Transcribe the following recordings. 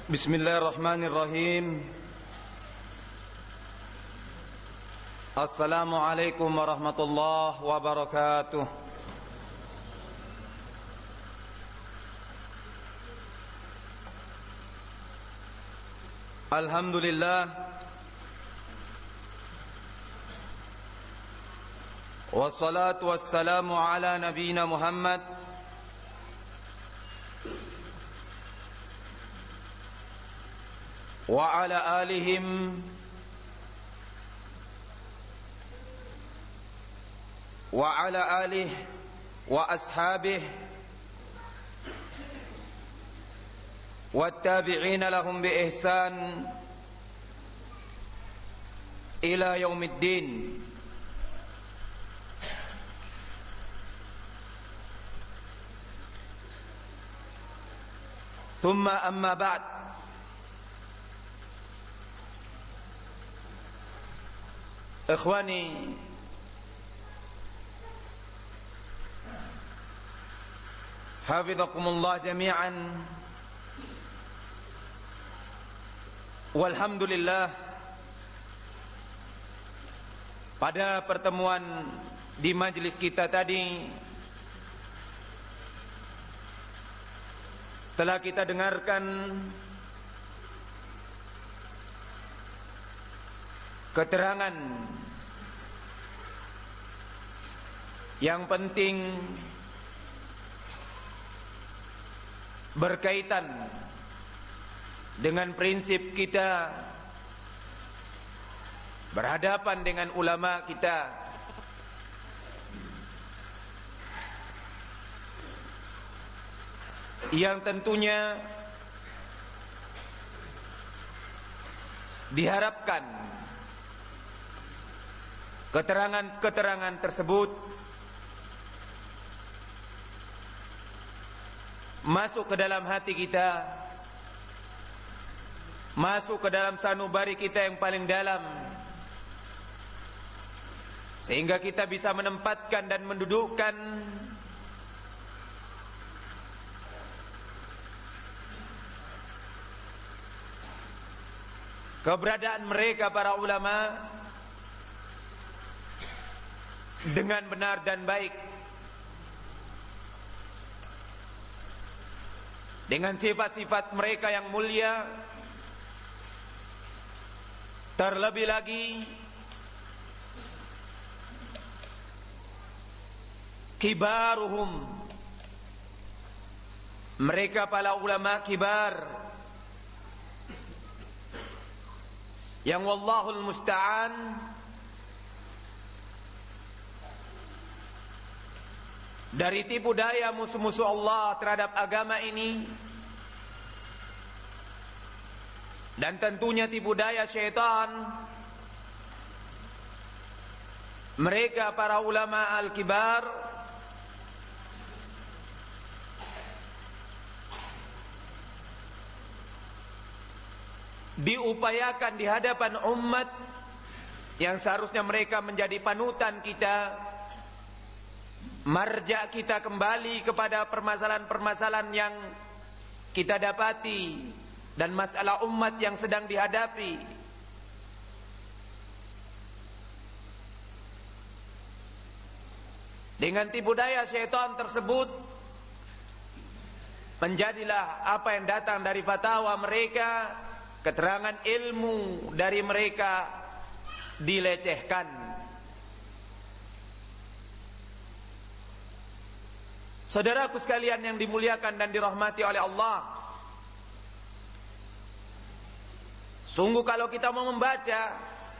Bismillahirrahmanirrahim. Assalamualaikum warahmatullahi wabarakatuh. Alhamdulillah, wassalatu wassalamu ala nabiyyina Muhammad wa ala alihim wa ala alihi wa ashabihi wattabi'ina lahum bi ihsan ila yaumiddin. Thumma amma ba'd. Ikhwani hafizakumullah jami'an. Walhamdulillah, pada pertemuan di majelis kita tadi telah kita dengarkan keterangan yang penting berkaitan dengan prinsip kita berhadapan dengan ulama kita, yang tentunya diharapkan keterangan-keterangan tersebut masuk ke dalam hati kita, masuk ke dalam sanubari kita yang paling dalam, sehingga kita bisa menempatkan dan mendudukkan keberadaan mereka para ulama dengan benar dan baik, dengan sifat-sifat mereka yang mulia. Terlebih lagi kibaruhum, mereka para ulama kibar yang wallahul musta'an dari tipu daya musuh-musuh Allah terhadap agama ini, dan tentunya tipu daya syaitan. Mereka para ulama al-kibar diupayakan di hadapan umat yang seharusnya mereka menjadi panutan kita, marja kita kembali kepada permasalahan-permasalahan yang kita dapati dan masalah umat yang sedang dihadapi. Dengan tipu daya syaitan tersebut, menjadilah apa yang datang dari fatwa mereka, keterangan ilmu dari mereka dilecehkan. Saudaraku sekalian yang dimuliakan dan dirahmati oleh Allah, sungguh kalau kita mau membaca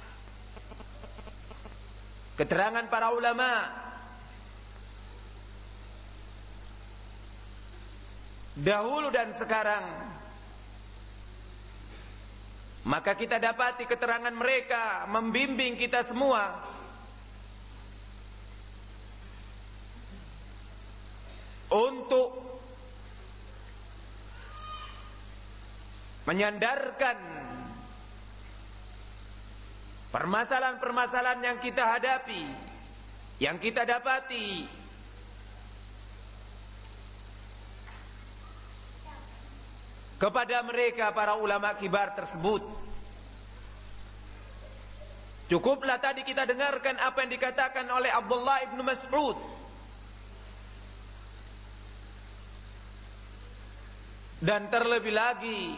keterangan para ulama dahulu dan sekarang, maka kita dapati keterangan mereka membimbing kita semua untuk menyandarkan permasalahan-permasalahan yang kita hadapi, yang kita dapati kepada mereka para ulama kibar tersebut. Cukuplah tadi kita dengarkan apa yang dikatakan oleh Abdullah ibn Mas'ud. Dan terlebih lagi,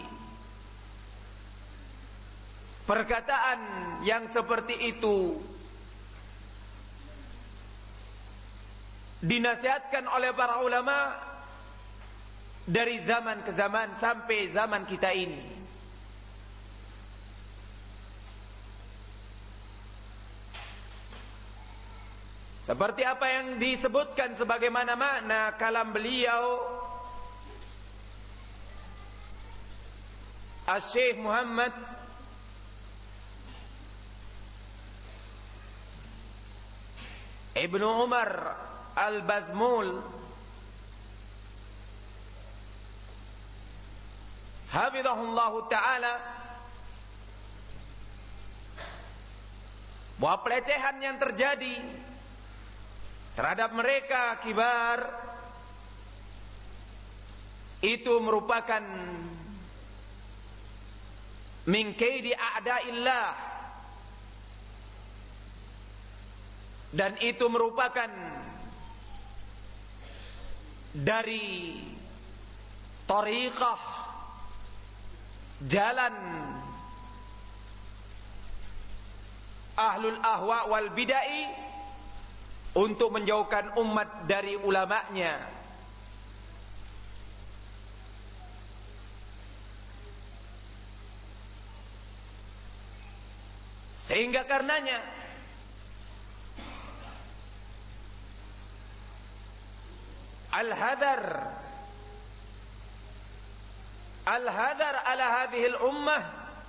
perkataan yang seperti itu dinasihatkan oleh para ulama dari zaman ke zaman sampai zaman kita ini. Seperti apa yang disebutkan sebagaimana makna kalam beliau Asy-Syaikh Muhammad Ibnu Umar Al-Bazmul hafizahullahu ta'ala, bahwa pelecehan yang terjadi terhadap mereka kibar itu merupakan min kaidi a'da'illah, dan itu merupakan dari tariqah, jalan ahlul ahwa wal bid'ah untuk menjauhkan umat dari ulamanya. Sehingga karenanya al-hadar ala hadhil ummah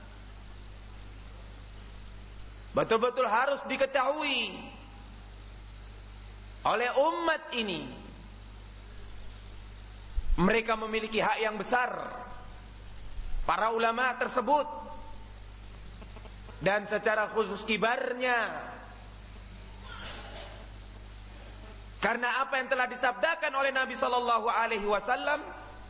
betul-betul harus diketahui oleh umat ini. Mereka memiliki hak yang besar, para ulama tersebut, dan secara khusus kibarnya, karena apa yang telah disabdakan oleh Nabi sallallahu alaihi wasallam,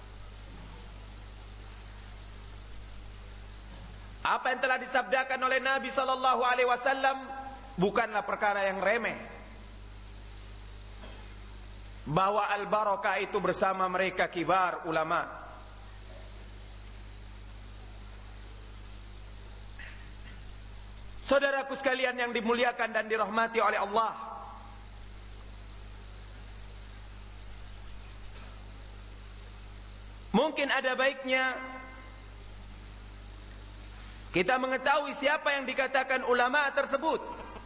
apa yang telah disabdakan oleh Nabi sallallahu alaihi wasallam bukanlah perkara yang remeh, bahwa al-barakah itu bersama mereka kibar ulama. Saudaraku sekalian yang dimuliakan dan dirahmati oleh Allah, mungkin ada baiknya kita mengetahui siapa yang dikatakan ulama tersebut.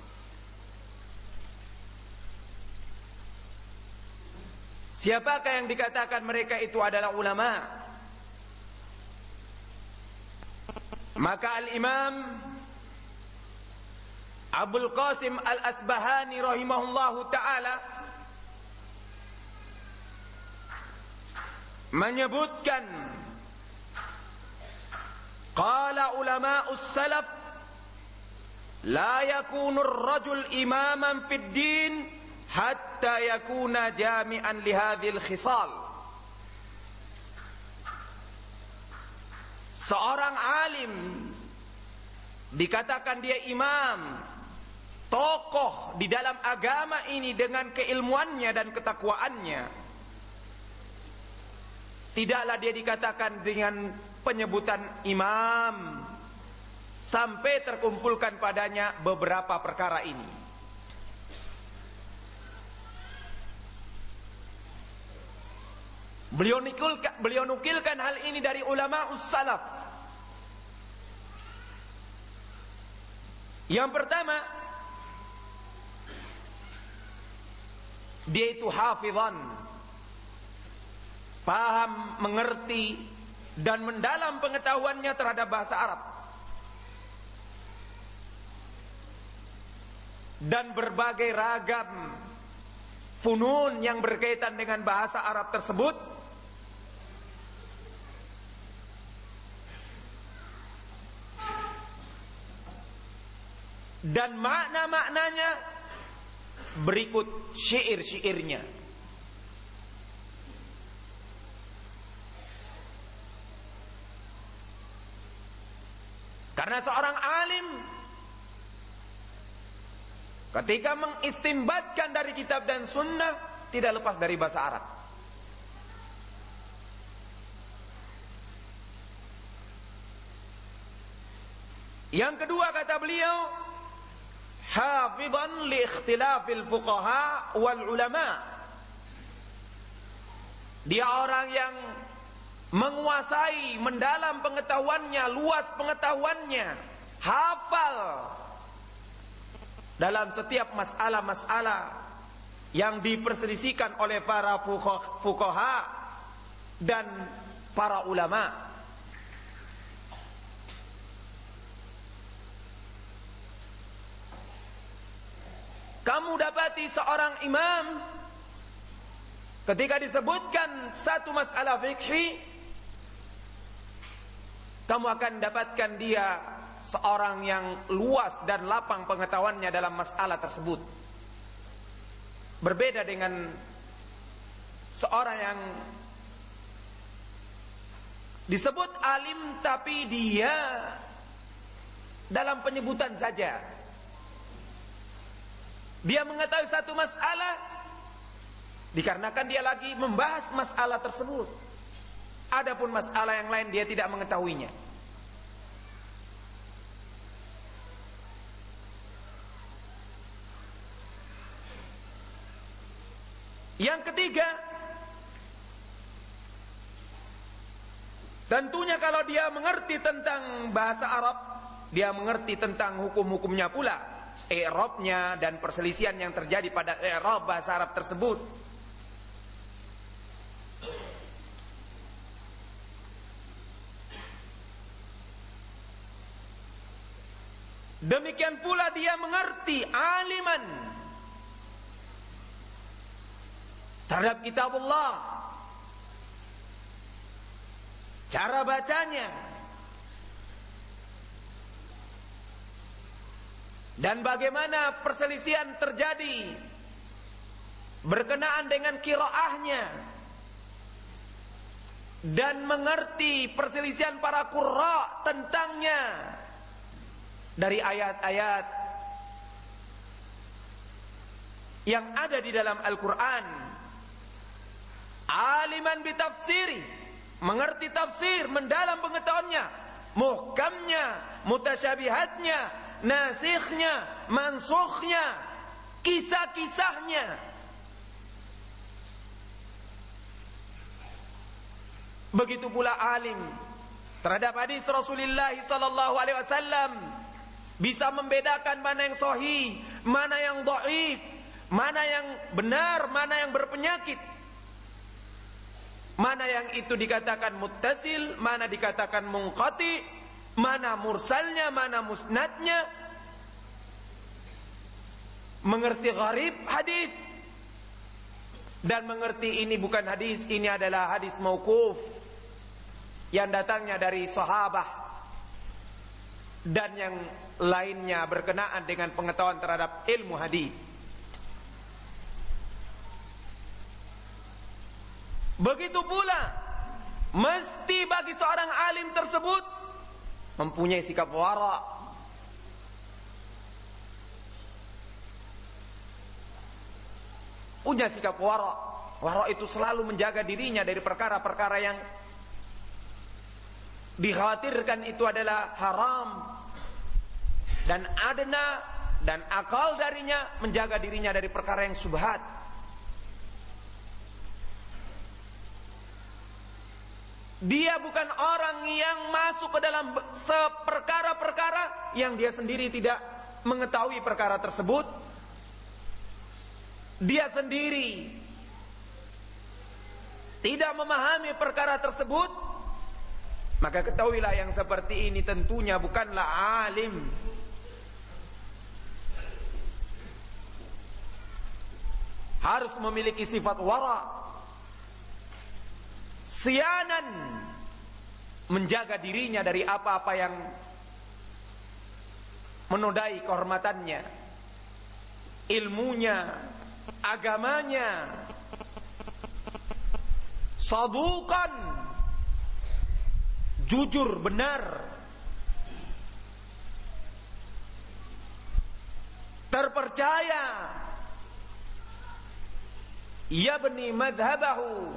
Siapakah yang dikatakan mereka itu adalah ulama? Maka Al-Imam Abul Qasim Al-Asbahani rahimahullahu ta'ala menyebutkan, qala ulama'us salaf la yakunu ar-rajul imaman fid din hatta yakuna jami'an li hadhil khisal. Seorang alim dikatakan dia imam, tokoh di dalam agama ini dengan keilmuannya dan ketakwaannya, tidaklah dia dikatakan dengan penyebutan imam sampai terkumpulkan padanya beberapa perkara ini. Beliau nukilkan hal ini dari ulama salaf. Yang pertama, dia itu hafizan, paham, mengerti, dan mendalam pengetahuannya terhadap bahasa Arab, dan berbagai ragam funun yang berkaitan dengan bahasa Arab tersebut, dan makna-maknanya berikut syair-syairnya. Karena seorang alim ketika mengistimbatkan dari kitab dan sunnah tidak lepas dari bahasa Arab. Yang kedua kata beliau, hafizan li ikhtilafil fuqaha wal ulama. Dia orang yang menguasai, mendalam pengetahuannya, luas pengetahuannya, hafal dalam setiap masalah-masalah yang diperselisihkan oleh para fuqaha dan para ulama. Kamu dapati seorang imam ketika disebutkan satu masalah fikih, kamu akan dapatkan dia seorang yang luas dan lapang pengetahuannya dalam masalah tersebut. Berbeda dengan seorang yang disebut alim tapi dia dalam penyebutan saja. Dia mengetahui satu masalah dikarenakan dia lagi membahas masalah tersebut. Adapun masalah yang lain dia tidak mengetahuinya. Yang ketiga, tentunya kalau dia mengerti tentang bahasa Arab, dia mengerti tentang hukum-hukumnya pula, i'rabnya dan perselisihan yang terjadi pada i'rab bahasa Arab tersebut. Demikian pula dia mengerti aliman terhadap kitab Allah, cara bacanya, dan bagaimana perselisihan terjadi berkenaan dengan qiraahnya, dan mengerti perselisihan para qurra tentangnya dari ayat-ayat yang ada di dalam Al-Quran. Aliman bitafsiri, mengerti tafsir, mendalam pengetahuannya, muhkamnya, mutasyabihatnya, nasikhnya, mansukhnya, kisah-kisahnya. Begitu pula alim terhadap hadis Rasulullah sallallahu alaihi wasallam, bisa membedakan mana yang sahih, mana yang dhaif, mana yang benar, mana yang berpenyakit, mana yang itu dikatakan muttasil, mana dikatakan munqati, mana mursalnya, mana musnadnya. Mengerti gharib hadis dan mengerti ini bukan hadis, ini adalah hadis mauquf yang datangnya dari sahabat dan yang lainnya berkenaan dengan pengetahuan terhadap ilmu hadis. Begitu pula mesti bagi seorang alim tersebut mempunyai sikap wara, punya sikap wara. Wara itu selalu menjaga dirinya dari perkara-perkara yang dikhawatirkan itu adalah haram, dan adna dan akal darinya menjaga dirinya dari perkara yang syubhat. Dia bukan orang yang masuk ke dalam seperkara-perkara yang dia sendiri tidak mengetahui perkara tersebut. Dia sendiri tidak memahami perkara tersebut. Maka ketahuilah yang seperti ini tentunya bukanlah alim. Harus memiliki sifat wara, sianan, menjaga dirinya dari apa-apa yang menodai kehormatannya, ilmunya, agamanya. Saduqan, jujur, benar terpercaya, yabni madhabahu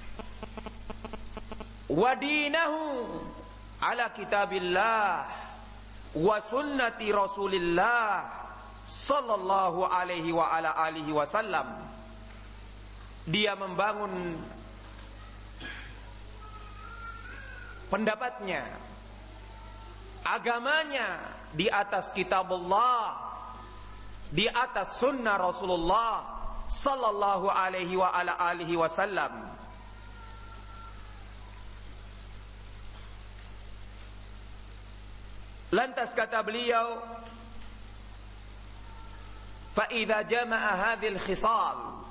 wa dinahu ala kitabillah wa sunnati Rasulillah sallallahu alaihi wa ala alihi wasallam. Dia membangun pendapatnya, agamanya di atas kitabullah, di atas sunnah Rasulullah sallallahu alaihi wa ala alihi wasallam. Lantas kata beliau, fa idza jama'a hadhil khisal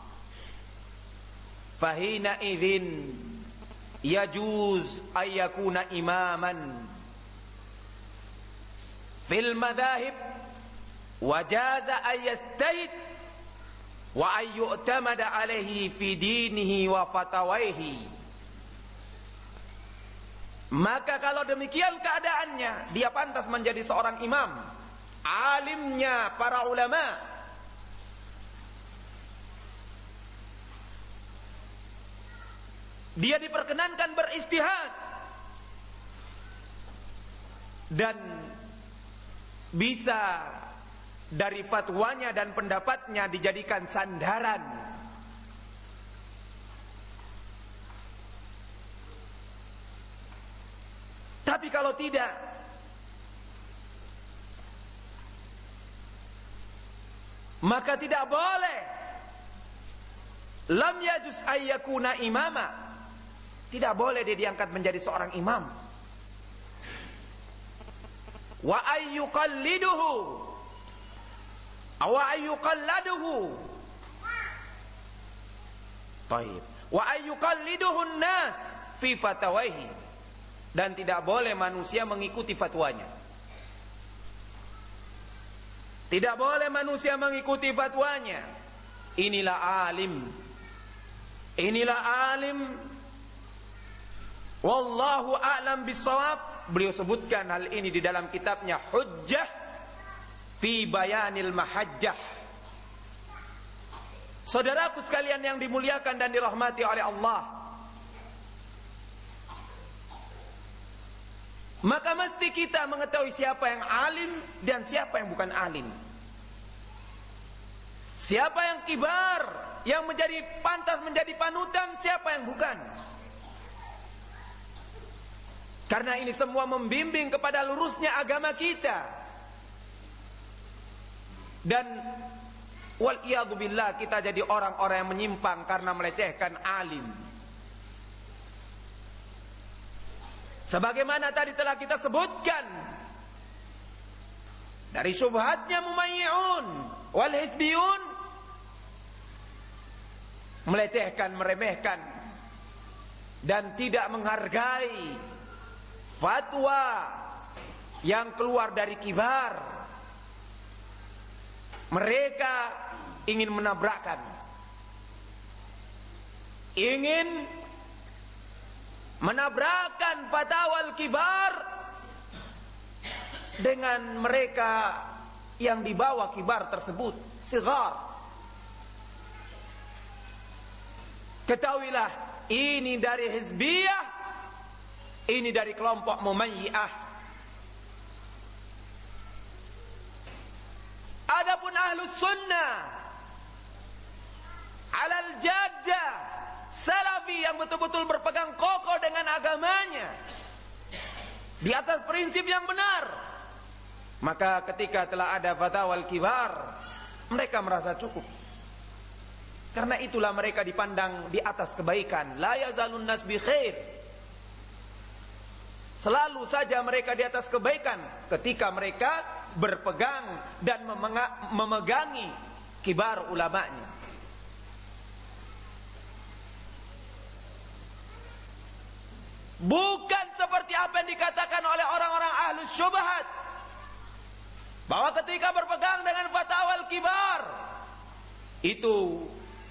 fa hina idzin yajuz ay yakuna imaman fil madahib wa jaza ay yastahid wa ay yu'tamada alaihi fi dinihi wa fatawaihi. Maka kalau demikian keadaannya, dia pantas menjadi seorang imam, alimnya para ulama. Dia diperkenankan beristihad dan bisa dari fatwanya dan pendapatnya dijadikan sandaran. Tapi kalau tidak, maka tidak boleh. Lam yajuz ayyakuna imama. Tidak boleh dia diangkat menjadi seorang imam. Wa ayyuqalliduhu aw ayyuqalladuhu. Baik. Wa ayyuqalliduhu an-nas fi fatawaihi. Dan tidak boleh manusia mengikuti fatwanya. Tidak boleh manusia mengikuti fatwanya. Inilah alim. Inilah alim. Wallahu a'lam bissawab. Beliau sebutkan hal ini di dalam kitabnya Hujjah fi Bayanil Mahajjah. Saudaraku sekalian yang dimuliakan dan dirahmati oleh Allah, maka mesti kita mengetahui siapa yang alim dan siapa yang bukan alim. Siapa yang kibar, yang menjadi pantas menjadi panutan, siapa yang bukan. Karena ini semua membimbing kepada lurusnya agama kita. Dan wal iyadu billah, kita jadi orang-orang yang menyimpang karena melecehkan alim. Sebagaimana tadi telah kita sebutkan, dari syubhatnya mumayyi'un wal hizbiyun, melecehkan, meremehkan dan tidak menghargai fatwa yang keluar dari kibar. Mereka ingin menabrakkan, ingin menabrakkan fatwa kibar dengan mereka yang dibawa kibar tersebut, sigar. Ketahuilah, ini dari hizbiyah, ini dari kelompok mumayyi'ah. Adapun ahlus sunnah alal jaddah, salafi yang betul-betul berpegang kokoh dengan agamanya di atas prinsip yang benar, maka ketika telah ada fatwa al-kibar, mereka merasa cukup. Karena itulah mereka dipandang di atas kebaikan. La yazalun nas bi khair. Selalu saja mereka di atas kebaikan ketika mereka berpegang dan memegangi kibar ulamanya. Bukan seperti apa yang dikatakan oleh orang-orang ahlus syubhat, bahwa ketika berpegang dengan fatwa al-kibar itu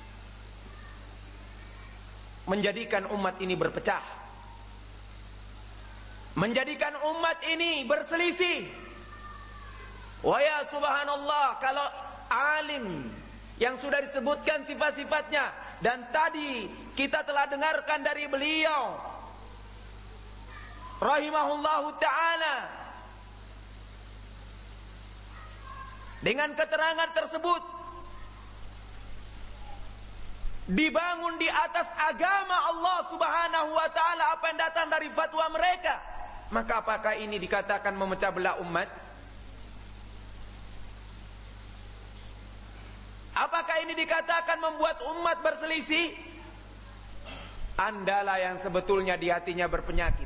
menjadikan umat ini berpecah, menjadikan umat ini berselisih. Wa ya subhanallah, kalau alim yang sudah disebutkan sifat-sifatnya, dan tadi kita telah dengarkan dari beliau rahimahullahu ta'ala. Dengan keterangan tersebut dibangun di atas agama Allah subhanahu wa ta'ala apa yang datang dari fatwa mereka. Maka apakah ini dikatakan memecah belah umat? Apakah ini dikatakan membuat umat berselisih? Andalah yang sebetulnya di hatinya berpenyakit.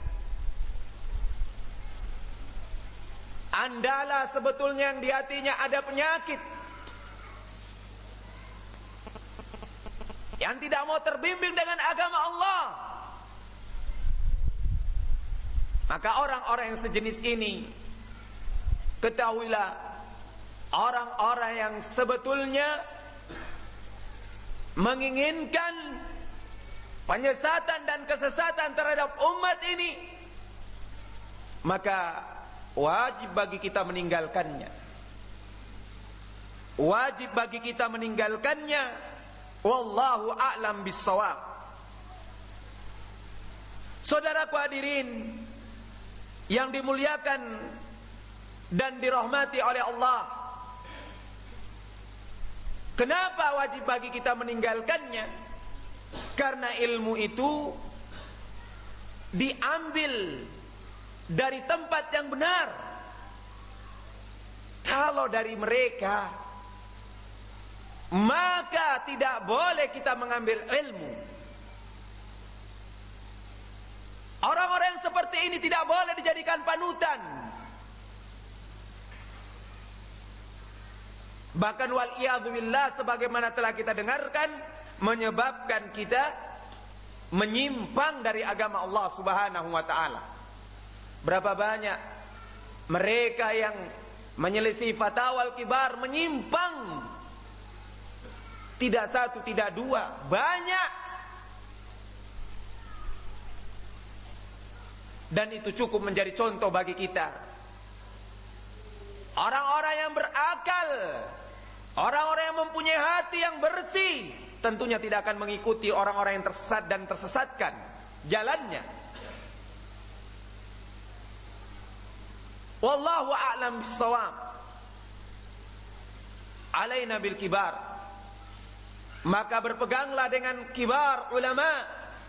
Andalah sebetulnya yang di hatinya ada penyakit, yang tidak mau terbimbing dengan agama Allah. Maka orang-orang yang sejenis ini, ketahuilah, orang-orang yang sebetulnya menginginkan penyesatan dan kesesatan terhadap umat ini, maka wajib bagi kita meninggalkannya. Wajib bagi kita meninggalkannya. Wallahu a'lam bissawab. Saudaraku hadirin yang dimuliakan dan dirahmati oleh Allah, kenapa wajib bagi kita meninggalkannya? Karena ilmu itu diambil dari tempat yang benar. Kalau dari mereka, maka tidak boleh kita mengambil ilmu. Orang-orang yang seperti ini tidak boleh dijadikan panutan. Bahkan wal'iyadzubillah, sebagaimana telah kita dengarkan, menyebabkan kita menyimpang dari agama Allah subhanahu wa ta'ala. Berapa banyak mereka yang menyelisih fatwa al-kibar, menyimpang. Tidak satu, tidak dua, banyak. Dan itu cukup menjadi contoh bagi kita. Orang-orang yang berakal, orang-orang yang mempunyai hati yang bersih, tentunya tidak akan mengikuti orang-orang yang tersesat dan tersesatkan jalannya. Wallahu a'lam bissawab. Alaina bil kibar. Maka berpeganglah dengan kibar ulama,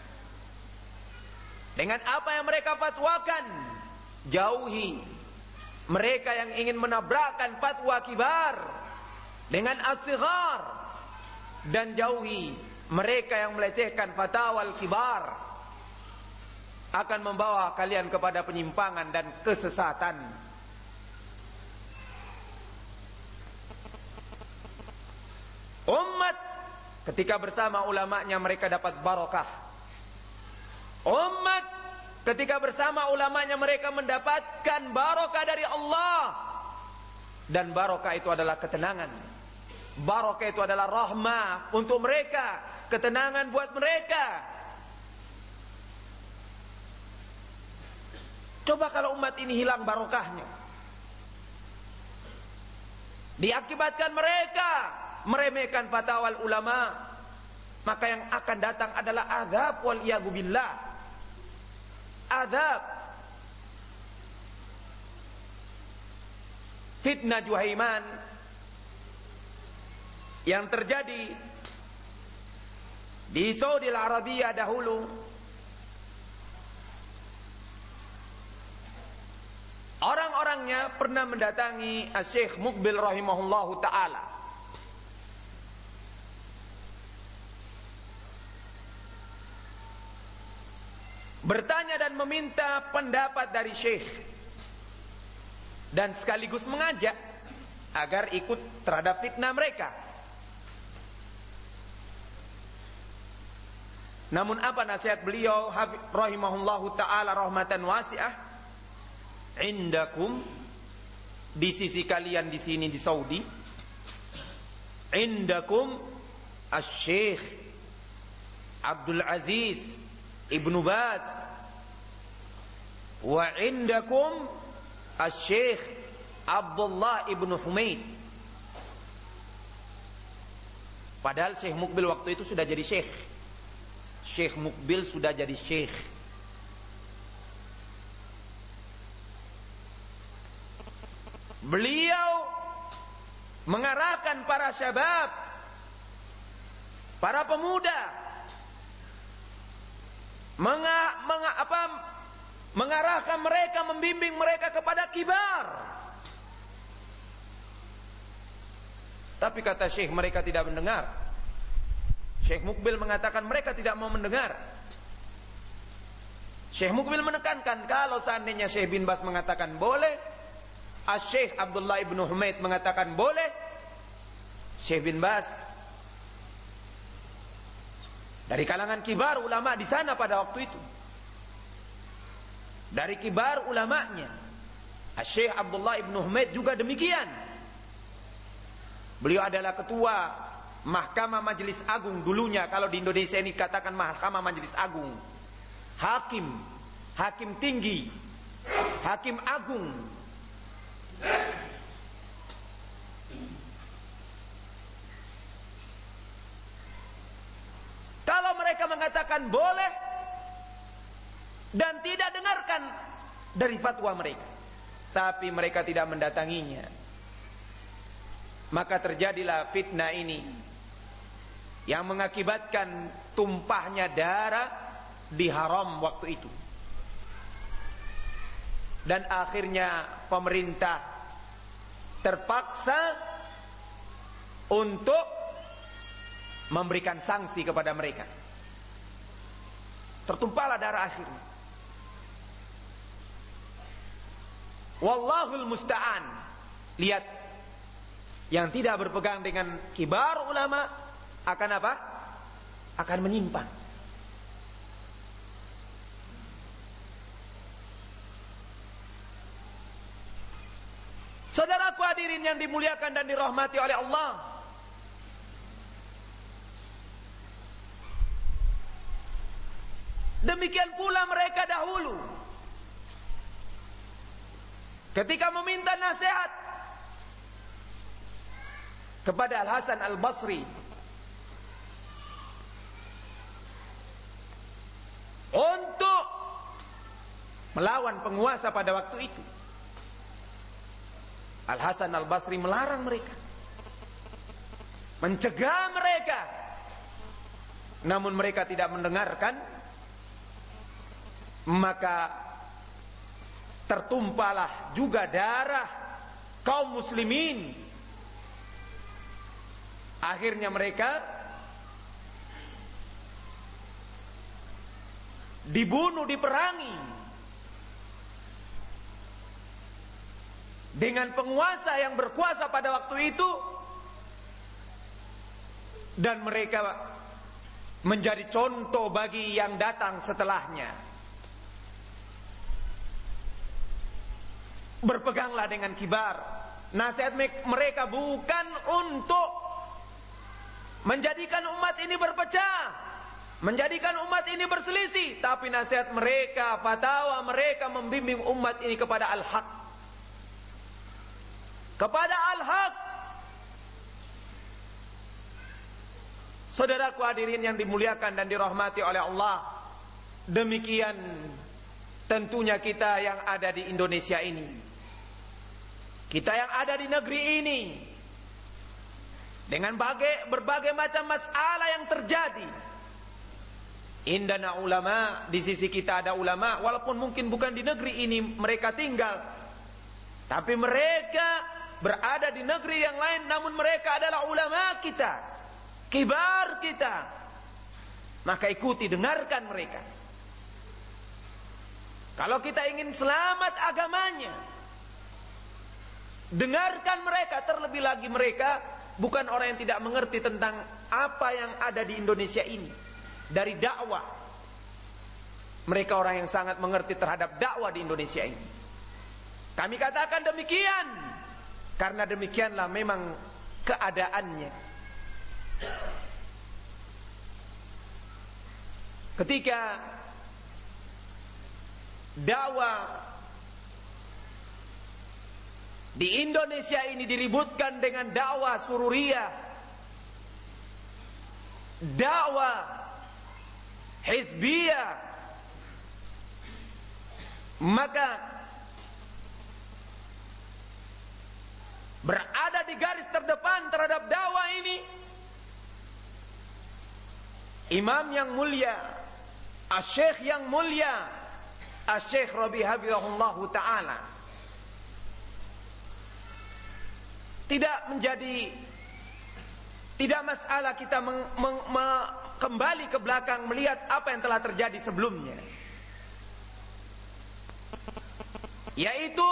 dengan apa yang mereka fatwakan. Jauhi mereka yang ingin menabrakkan fatwa kibar dengan as-sighar, dan jauhi mereka yang melecehkan fatwa al-kibar. Akan membawa kalian kepada penyimpangan dan kesesatan. Umat ketika bersama ulamanya mereka dapat barokah. Umat ketika bersama ulamanya mereka mendapatkan barokah dari Allah. Dan barokah itu adalah ketenangan. Barokah itu adalah rahmah untuk mereka, ketenangan buat mereka. Coba kalau umat ini hilang barokahnya, diakibatkan mereka meremehkan fatwa ulama, maka yang akan datang adalah azab wal iyadu billah. Azab. Fitnah Juhaiman yang terjadi di Saudi Arabia dahulu, orang-orangnya pernah mendatangi Syekh Muqbil rahimahullahu ta'ala. Bertanya dan meminta pendapat dari Syekh, dan sekaligus mengajak agar ikut terhadap fitnah mereka. Namun apa nasihat beliau rahimahullahu ta'ala rahmatan wasi'ah? Indakum, di sisi kalian di sini di Saudi, indakum Asy-Syaikh Abdul Aziz Ibnu Baz, wa indakum Asy-Syaikh Abdullah Ibnu Humaid. Padahal Syekh Mukbil waktu itu sudah jadi syekh. Syekh Mukbil sudah jadi syekh. Beliau mengarahkan para syabab, para pemuda, mengarahkan mereka, membimbing mereka kepada kibar. Tapi kata Syekh, mereka tidak mendengar. Syekh Mukbil mengatakan mereka tidak mau mendengar. Syekh Mukbil menekankan kalau seandainya Syekh bin Bas mengatakan boleh, Syekh Abdullah ibn Humaid mengatakan boleh, Syekh bin Bas dari kalangan kibar ulama di sana pada waktu itu, dari kibar ulamanya, Syekh Abdullah ibn Humaid juga demikian. Beliau adalah ketua Mahkamah Majelis Agung dulunya. Kalau di Indonesia ini katakan Mahkamah Majelis Agung. Hakim, hakim tinggi, hakim agung. Kalau mereka mengatakan boleh dan tidak dengarkan dari fatwa mereka, tapi mereka tidak mendatanginya, maka terjadilah fitnah ini yang mengakibatkan tumpahnya darah di haram waktu itu. Dan akhirnya pemerintah terpaksa untuk memberikan sanksi kepada mereka. Tertumpahlah darah akhirnya. Wallahul musta'an. Lihat, yang tidak berpegang dengan kibar ulama akan apa? Akan menyimpang. Saudaraku hadirin yang dimuliakan dan dirahmati oleh Allah, demikian pula mereka dahulu ketika meminta nasihat kepada Al-Hasan Al-Basri untuk melawan penguasa pada waktu itu, Al-Hasan Al-Basri melarang mereka, mencegah mereka, namun mereka tidak mendengarkan. Maka tertumpahlah juga darah kaum muslimin. Akhirnya mereka dibunuh, diperangi dengan penguasa yang berkuasa pada waktu itu, dan mereka menjadi contoh bagi yang datang setelahnya. Berpeganglah dengan kibar. Nasihat mereka bukan untuk menjadikan umat ini berpecah, menjadikan umat ini berselisih, tapi nasihat mereka, fatwa mereka membimbing umat ini kepada al-haq, kepada al-haq. Saudaraku hadirin yang dimuliakan dan dirahmati oleh Allah, demikian tentunya kita yang ada di Indonesia ini, kita yang ada di negeri ini, dengan berbagai macam masalah yang terjadi. Indana ulama, di sisi kita ada ulama, walaupun mungkin bukan di negeri ini mereka tinggal, tapi mereka berada di negeri yang lain, namun mereka adalah ulama kita, kibar kita. Maka ikuti, dengarkan mereka. Kalau kita ingin selamat agamanya, dengarkan mereka. Terlebih lagi mereka bukan orang yang tidak mengerti tentang apa yang ada di Indonesia ini dari dakwah. Mereka orang yang sangat mengerti terhadap dakwah di Indonesia ini. Kami katakan demikian karena demikianlah memang keadaannya. Ketika dakwah di Indonesia ini diributkan dengan dakwah sururiyah, dakwah hizbiyah, maka berada di garis terdepan terhadap dakwah ini imam yang mulia, asy-syekh yang mulia, asy-syekh Rabi' hafizahullahu ta'ala. Tidak masalah kita kembali ke belakang melihat apa yang telah terjadi sebelumnya, yaitu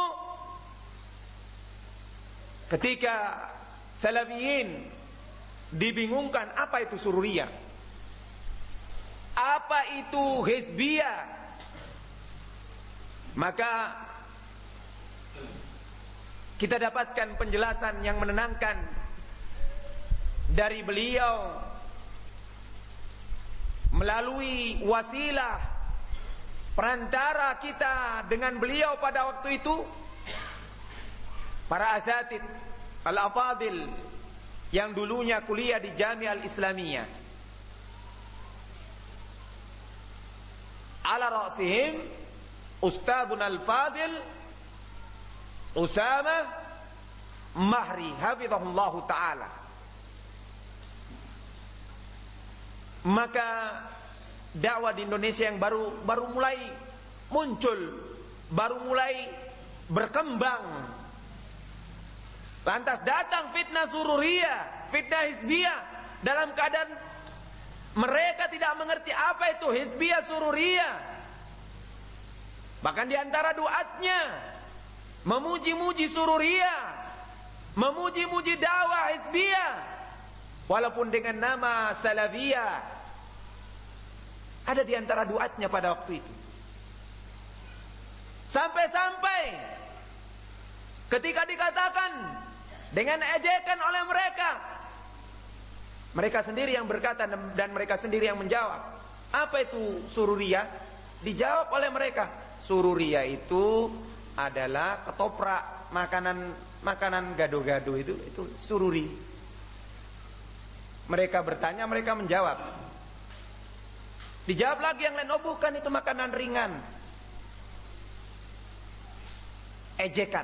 ketika Salafiyin dibingungkan apa itu sururiyah, apa itu hizbiyah, maka kita dapatkan penjelasan yang menenangkan dari beliau melalui wasilah perantara kita dengan beliau pada waktu itu, para asatid al-afadil yang dulunya kuliah di Jami'ah Al-Islamiyah. Ala ra'sihim Ustadzuna al-Fadil Usama Mahri hafizahullahu ta'ala. Maka dakwah di Indonesia yang baru mulai muncul, baru mulai berkembang. Lantas datang fitnah sururiyah, fitnah hizbiyah, dalam keadaan mereka tidak mengerti apa itu hizbiyah sururiyah. Bahkan di antara duatnya memuji-muji sururiyah, memuji-muji dakwah hizbiyah, walaupun dengan nama salafiyah. Ada di antara duatnya pada waktu itu. Sampai-sampai ketika dikatakan dengan ejekan oleh mereka, mereka sendiri yang berkata dan mereka sendiri yang menjawab. Apa itu sururiyah? Dijawab oleh mereka, sururiyah itu adalah ketoprak, makanan gado-gado itu sururi. Mereka bertanya, mereka menjawab. Dijawab lagi yang lain, oh bukan, itu makanan ringan. Ejekan.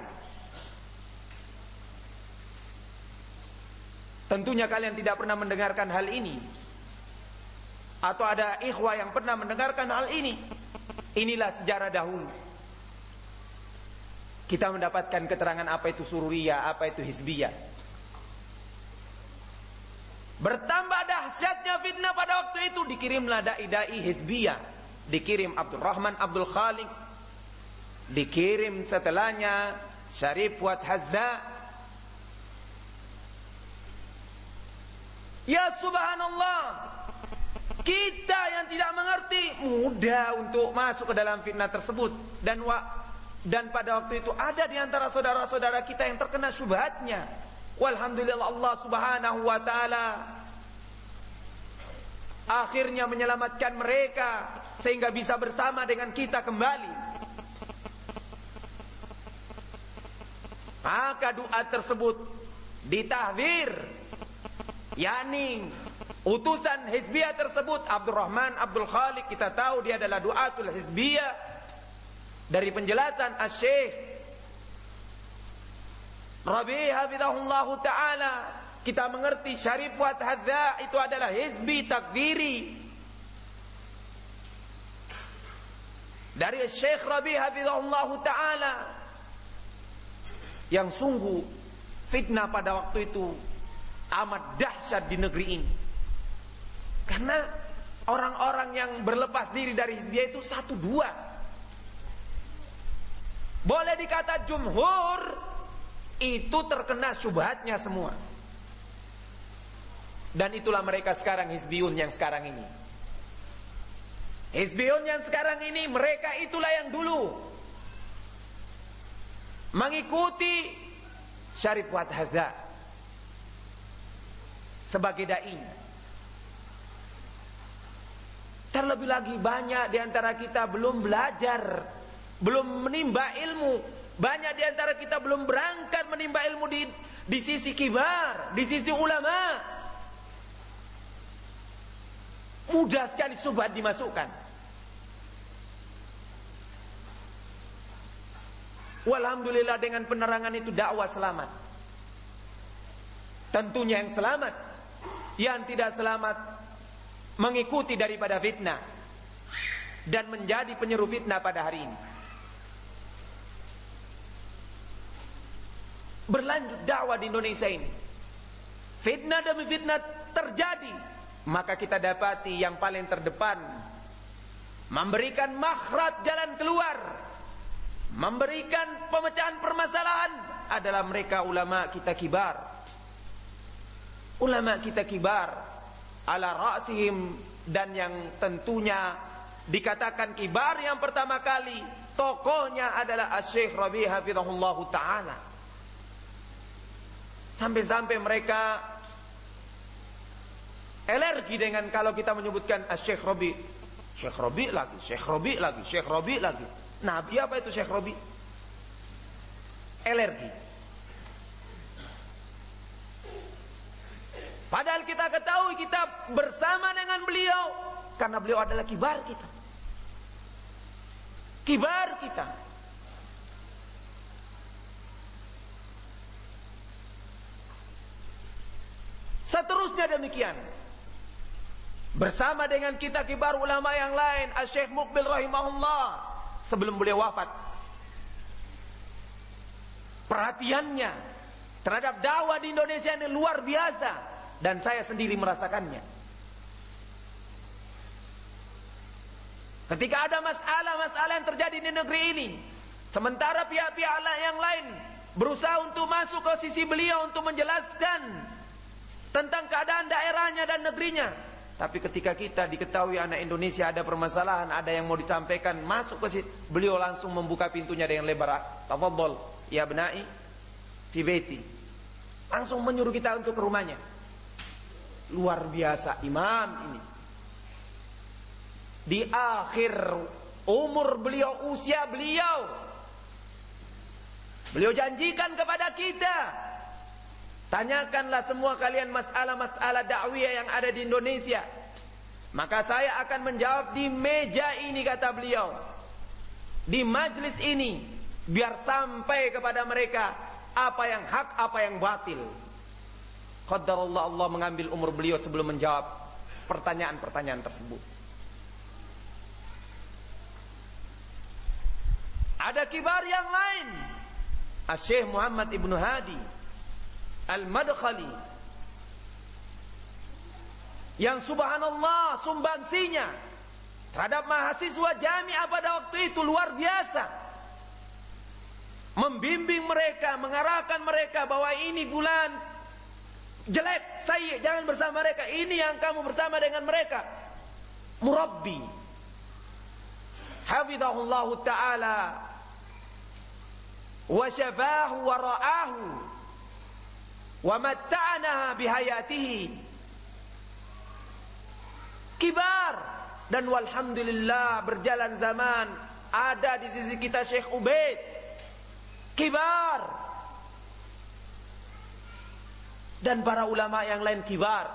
Tentunya kalian tidak pernah mendengarkan hal ini, atau ada ikhwah yang pernah mendengarkan hal ini. Inilah sejarah dahulu. Kita mendapatkan keterangan apa itu sururiyah, apa itu hizbiyah. Bertambah dahsyatnya fitnah pada waktu itu, dikirimlah dai-dai hizbiyah. Dikirim Abdul Rahman Abdul Khaliq, dikirim setelahnya Syarif Fuad Hazza. Ya subhanallah, kita yang tidak mengerti mudah untuk masuk ke dalam fitnah tersebut. Dan pada waktu itu ada di antara saudara-saudara kita yang terkena syubhatnya. Walhamdulillah, Allah subhanahu wa ta'ala akhirnya menyelamatkan mereka sehingga bisa bersama dengan kita kembali. Maka doa tersebut ditahdzir, yakni utusan hizbiyah tersebut Abdurrahman Abdul Khaliq, kita tahu dia adalah duatul hizbiyah. Dari penjelasan Asy-Syaikh Rabi' hafizahullahu ta'ala, kita mengerti Syarif Fuad Hazza itu adalah hizbi takfiri. Dari Syekh Rabi' hafizahullahu ta'ala, yang sungguh fitnah pada waktu itu amat dahsyat di negeri ini. Karena orang-orang yang berlepas diri dari hizbiyah itu 1-2. Boleh dikata jumhur itu terkena syubhatnya semua. Dan itulah mereka sekarang, hizbiyun yang sekarang ini. Hizbiyun yang sekarang ini, mereka itulah yang dulu mengikuti Syarif Fuad Hazza sebagai dai. Terlebih lagi banyak di antara kita belum belajar, belum menimba ilmu. Banyak di antara kita belum berangkat menimba ilmu di sisi kibar, di sisi ulama. Mudah sekali syubhat dimasukkan. Walhamdulillah dengan penerangan itu dakwah selamat. Tentunya yang selamat, yang tidak selamat mengikuti daripada fitnah dan menjadi penyeru fitnah pada hari ini. Berlanjut dakwah di Indonesia ini, fitnah demi fitnah terjadi, maka kita dapati yang paling terdepan memberikan makhraj, jalan keluar, memberikan pemecahan permasalahan adalah mereka ulama kita kibar. Ulama kita kibar ala ra'sihim, dan yang tentunya dikatakan kibar yang pertama kali tokohnya adalah Asy-Syaikh Rabi' hafizahullahu taala. Sampai-sampai mereka alergi dengan kalau kita menyebutkan Asy-Syaikh Rabi'. Syekh Rabi' lagi, Syekh Rabi' lagi, Syekh Rabi' lagi. Nabi apa itu Syekh Rabi'? Alergi. Padahal kita ketahui kita bersama dengan beliau karena beliau adalah kibar kita. Kibar kita. Seterusnya demikian. Bersama dengan kita kibar ulama yang lain, Asy-Syaikh Muqbil rahimahullah, sebelum beliau wafat, perhatiannya terhadap dakwah di Indonesia ini luar biasa. Dan saya sendiri merasakannya. Ketika ada masalah-masalah yang terjadi di negeri ini, sementara pihak-pihak yang lain berusaha untuk masuk ke sisi beliau untuk menjelaskan tentang keadaan daerahnya dan negerinya, tapi ketika kita diketahui anak Indonesia ada permasalahan, ada yang mau disampaikan, masuk ke situ, beliau langsung membuka pintunya dengan lebar. Tafadhol ya benai fi baiti. Langsung menyuruh kita untuk ke rumahnya. Luar biasa imam ini. Di akhir umur beliau, usia beliau, beliau janjikan kepada kita, tanyakanlah semua kalian masalah-masalah dakwah yang ada di Indonesia, maka saya akan menjawab di meja ini, kata beliau, di majlis ini, biar sampai kepada mereka apa yang hak, apa yang batil. Qadarullah, Allah mengambil umur beliau sebelum menjawab pertanyaan-pertanyaan tersebut. Ada kibar yang lain, Asy-Syaikh Muhammad Ibnu Hadi Al-Madkhali, yang subhanallah sumbangsinya terhadap mahasiswa jami'ah pada waktu itu luar biasa. Membimbing mereka, mengarahkan mereka bahwa ini bulan jelek, sayyi, jangan bersama mereka. Ini yang kamu bersama dengan mereka. Murabbi hafizahullahu ta'ala wa syafahu wa ra'ahu wa matta'ana bihayatihi. Kibar. Dan walhamdulillah berjalan zaman, ada di sisi kita Syekh Ubaid, kibar, dan para ulama yang lain kibar.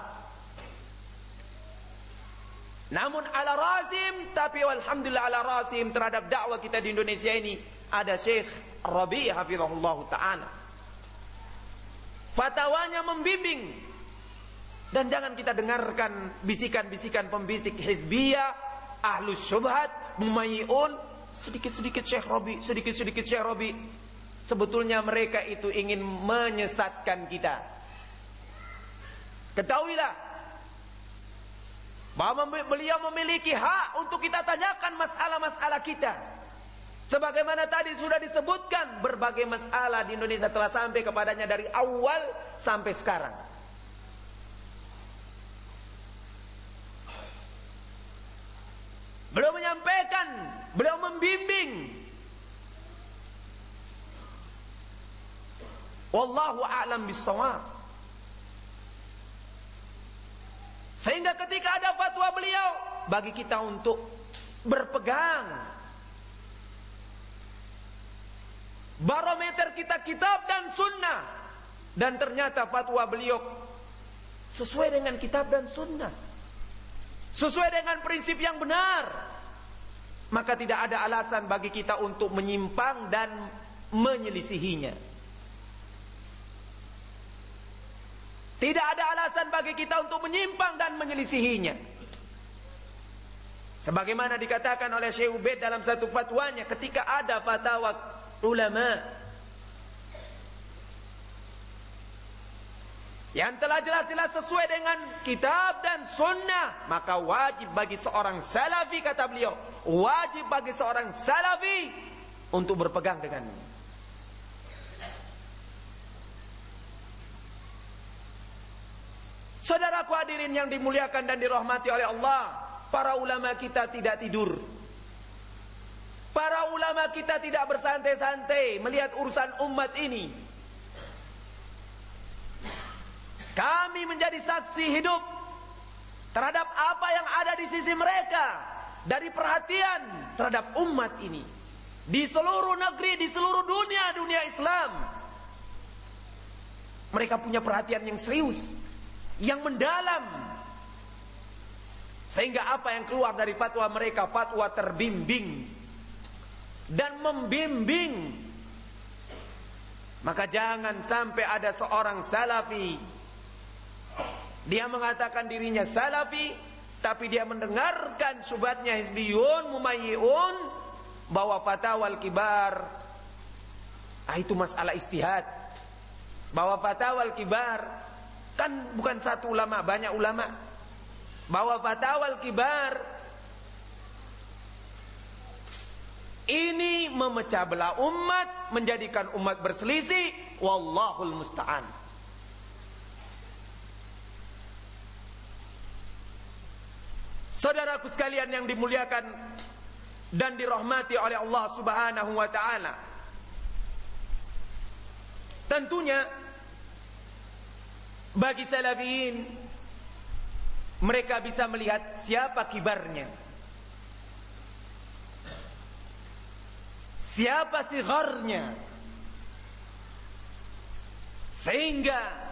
Namun ala rasim, tapi walhamdulillah ala rasim terhadap dakwah kita di Indonesia ini ada Syekh Rabi' hafizahullah ta'ala. Fatwanya membimbing, dan jangan kita dengarkan bisikan-bisikan pembisik hizbiyah, ahlus syubhat, mumayyi'un, sedikit-sedikit Syekh Rabi', sedikit-sedikit Syekh Rabi'. Sebetulnya mereka itu ingin menyesatkan kita. Ketahuilah bahwa beliau memiliki hak untuk kita tanyakan masalah-masalah kita. Sebagaimana tadi sudah disebutkan, berbagai masalah di Indonesia telah sampai kepadanya dari awal sampai sekarang. Beliau menyampaikan, beliau membimbing. Wallahu a'lam bis-shawab. Sehingga ketika ada fatwa beliau, bagi kita untuk berpegang. Barometer kita kitab dan sunnah. Dan ternyata fatwa beliau sesuai dengan kitab dan sunnah. sesuai dengan prinsip yang benar, maka tidak ada alasan bagi kita untuk menyimpang dan menyelisihinya. Tidak ada alasan bagi kita untuk menyimpang dan menyelisihinya. Sebagaimana dikatakan oleh Syekh Ubaid dalam satu fatwanya, ketika ada fatwa ulama yang telah jelas-jelas sesuai dengan kitab dan sunnah, maka wajib bagi seorang salafi, kata beliau, wajib bagi seorang salafi untuk berpegang dengannya. Saudaraku hadirin yang dimuliakan dan dirahmati oleh Allah, para ulama kita tidak tidur. Para ulama kita tidak bersantai-santai melihat urusan umat ini. Kami menjadi saksi hidup terhadap apa yang ada di sisi mereka dari perhatian terhadap umat ini di seluruh negeri, di seluruh dunia Islam. Mereka punya perhatian yang serius, yang mendalam, sehingga apa yang keluar dari fatwa mereka, fatwa terbimbing dan membimbing. Maka jangan sampai ada seorang salafi, dia mengatakan dirinya salafi, tapi dia mendengarkan syubhatnya hizbiyun, mumayyi'un, bahwa fatwa al-kibar itu masalah istihad. Bahwa fatwa al-kibar kan bukan satu ulama, banyak ulama. Bahwa fatwa al-kibar ini memecah belah umat, menjadikan umat berselisih. Wallahul musta'an. Saudaraku sekalian yang dimuliakan dan dirahmati oleh Allah Subhanahu wa ta'ala, tentunya bagi salafiyin, mereka bisa melihat siapa kibarnya, siapa sigharnya, sehingga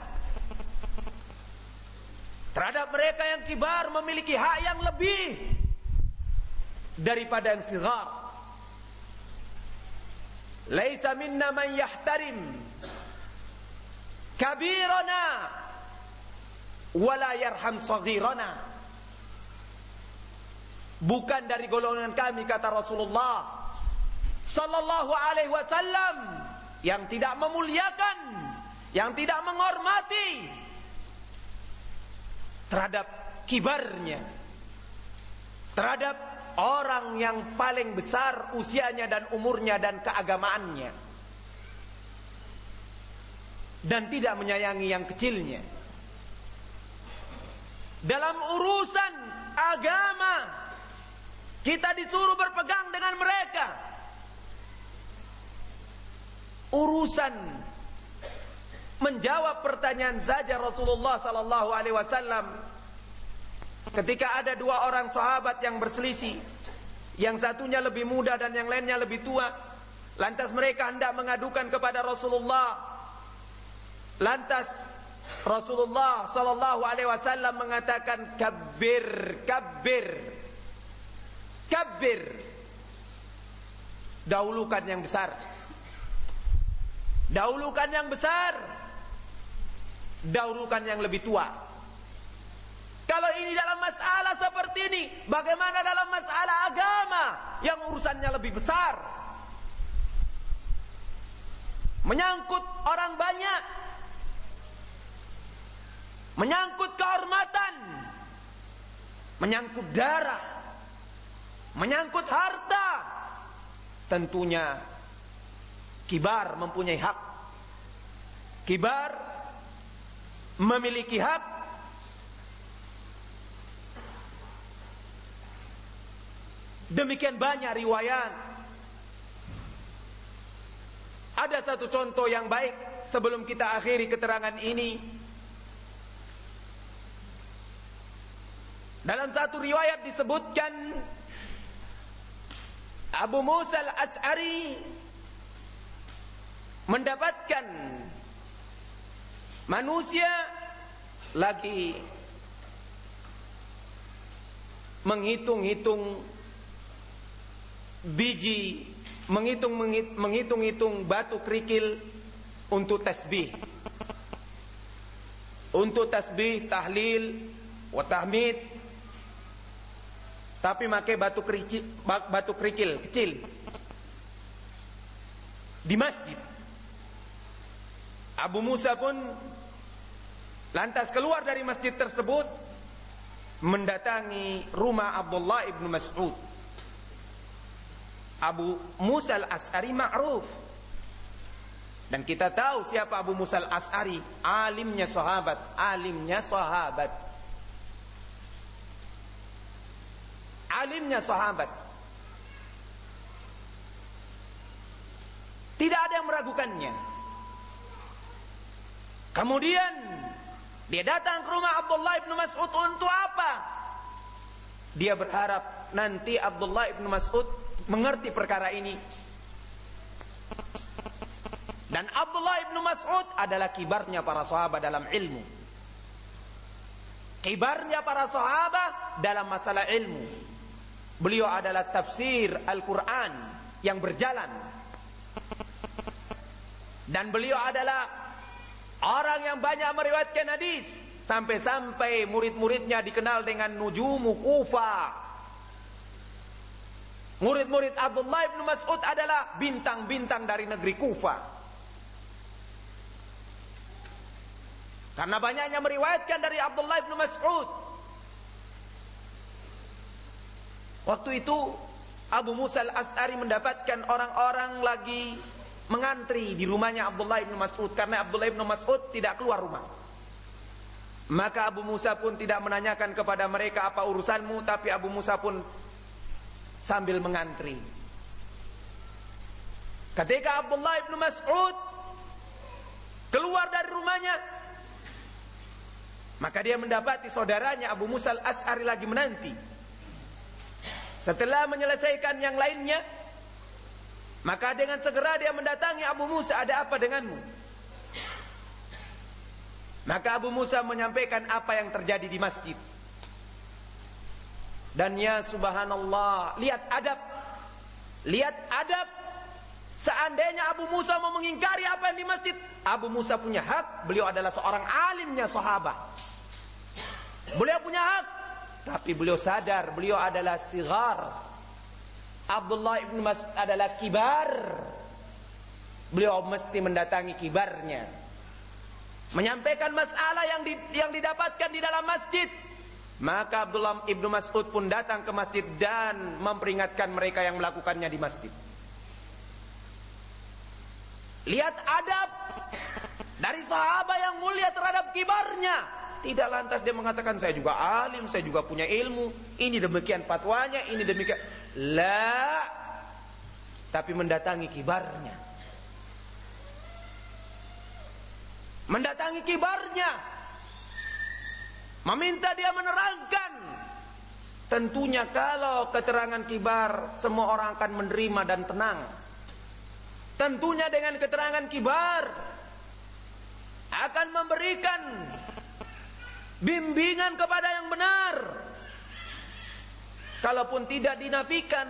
terhadap mereka yang kibar memiliki hak yang lebih daripada yang sighar. Laisa minna man yahtarim kabirana wala yarham saghirana. Bukan dari golongan kami, kata Rasulullah sallallahu alaihi wasallam, yang tidak memuliakan, yang tidak menghormati terhadap kibarnya, terhadap orang yang paling besar usianya dan umurnya dan keagamaannya, dan tidak menyayangi yang kecilnya. Dalam urusan agama kita disuruh berpegang dengan mereka. Urusan menjawab pertanyaan saja Rasulullah sallallahu alaihi wasallam ketika ada dua orang sahabat yang berselisih, yang satunya lebih muda dan yang lainnya lebih tua. Lantas mereka hendak mengadukan kepada Rasulullah. Lantas Rasulullah sallallahu alaihi wasallam mengatakan, kabbir, kabbir, kabbir. Dahulukan yang besar. Dahulukan yang besar. Dahulukan yang lebih tua. Kalau ini dalam masalah seperti ini, bagaimana dalam masalah agama yang urusannya lebih besar, menyangkut orang banyak, menyangkut kehormatan, menyangkut darah, menyangkut harta. Tentunya kibar mempunyai hak. Kibar memiliki hak. Demikian banyak riwayat. Ada satu contoh yang baik sebelum kita akhiri keterangan ini. Dalam satu riwayat disebutkan Abu Musa al-Ash'ari mendapatkan manusia lagi menghitung-hitung biji, menghitung-hitung batu kerikil untuk tasbih. Untuk tasbih, tahlil, wa tahmid. Tapi pakai batu kerikil kecil. Di masjid. Abu Musa pun lantas keluar dari masjid tersebut, mendatangi rumah Abdullah ibn Mas'ud. Abu Musa al-As'ari ma'ruf. Dan kita tahu siapa Abu Musa al-As'ari. Alimnya sahabat. Alimnya sahabat. Alimnya sahabat. Tidak ada yang meragukannya. Kemudian dia datang ke rumah Abdullah ibn Mas'ud untuk apa? Dia berharap nanti Abdullah ibn Mas'ud mengerti perkara ini. Dan Abdullah ibn Mas'ud adalah kibarnya para sahabat dalam ilmu. Kibarnya para sahabat dalam masalah ilmu. Beliau adalah tafsir Al-Quran yang berjalan. Dan beliau adalah orang yang banyak meriwayatkan hadis. Sampai-sampai murid-muridnya dikenal dengan Nujumu Kufah. Murid-murid Abdullah ibn Mas'ud adalah bintang-bintang dari negeri Kufah. Karena banyaknya meriwayatkan dari Abdullah ibn Mas'ud. Waktu itu Abu Musa al-As'ari mendapatkan orang-orang lagi mengantri di rumahnya Abdullah ibn Mas'ud. Karena Abdullah ibn Mas'ud tidak keluar rumah. Maka Abu Musa pun tidak menanyakan kepada mereka apa urusanmu. Tapi Abu Musa pun sambil mengantri. Ketika Abdullah ibn Mas'ud keluar dari rumahnya, maka dia mendapati saudaranya Abu Musa al-As'ari lagi menanti. Setelah menyelesaikan yang lainnya, maka dengan segera dia mendatangi Abu Musa, ada apa denganmu? Maka Abu Musa menyampaikan apa yang terjadi di masjid. Dan ya subhanallah, lihat adab. Lihat adab. Seandainya Abu Musa mau mengingkari apa yang di masjid, Abu Musa punya hak. Beliau adalah seorang alimnya sahabat. Beliau punya hak. Tapi beliau sadar beliau adalah sigar. Abdullah ibn Mas'ud adalah kibar. Beliau mesti mendatangi kibarnya, menyampaikan masalah yang didapatkan di dalam masjid. Maka Abdullah ibn Mas'ud pun datang ke masjid dan memperingatkan mereka yang melakukannya di masjid. Lihat adab dari sahabat yang mulia terhadap kibarnya. Tidak lantas dia mengatakan saya juga alim, saya juga punya ilmu, ini demikian fatwanya, ini demikian. La, tapi mendatangi kibarnya. Mendatangi kibarnya, meminta dia menerangkan. Tentunya kalau keterangan kibar, semua orang akan menerima dan tenang. Tentunya dengan keterangan kibar akan memberikan bimbingan kepada yang benar. Kalaupun tidak dinafikan,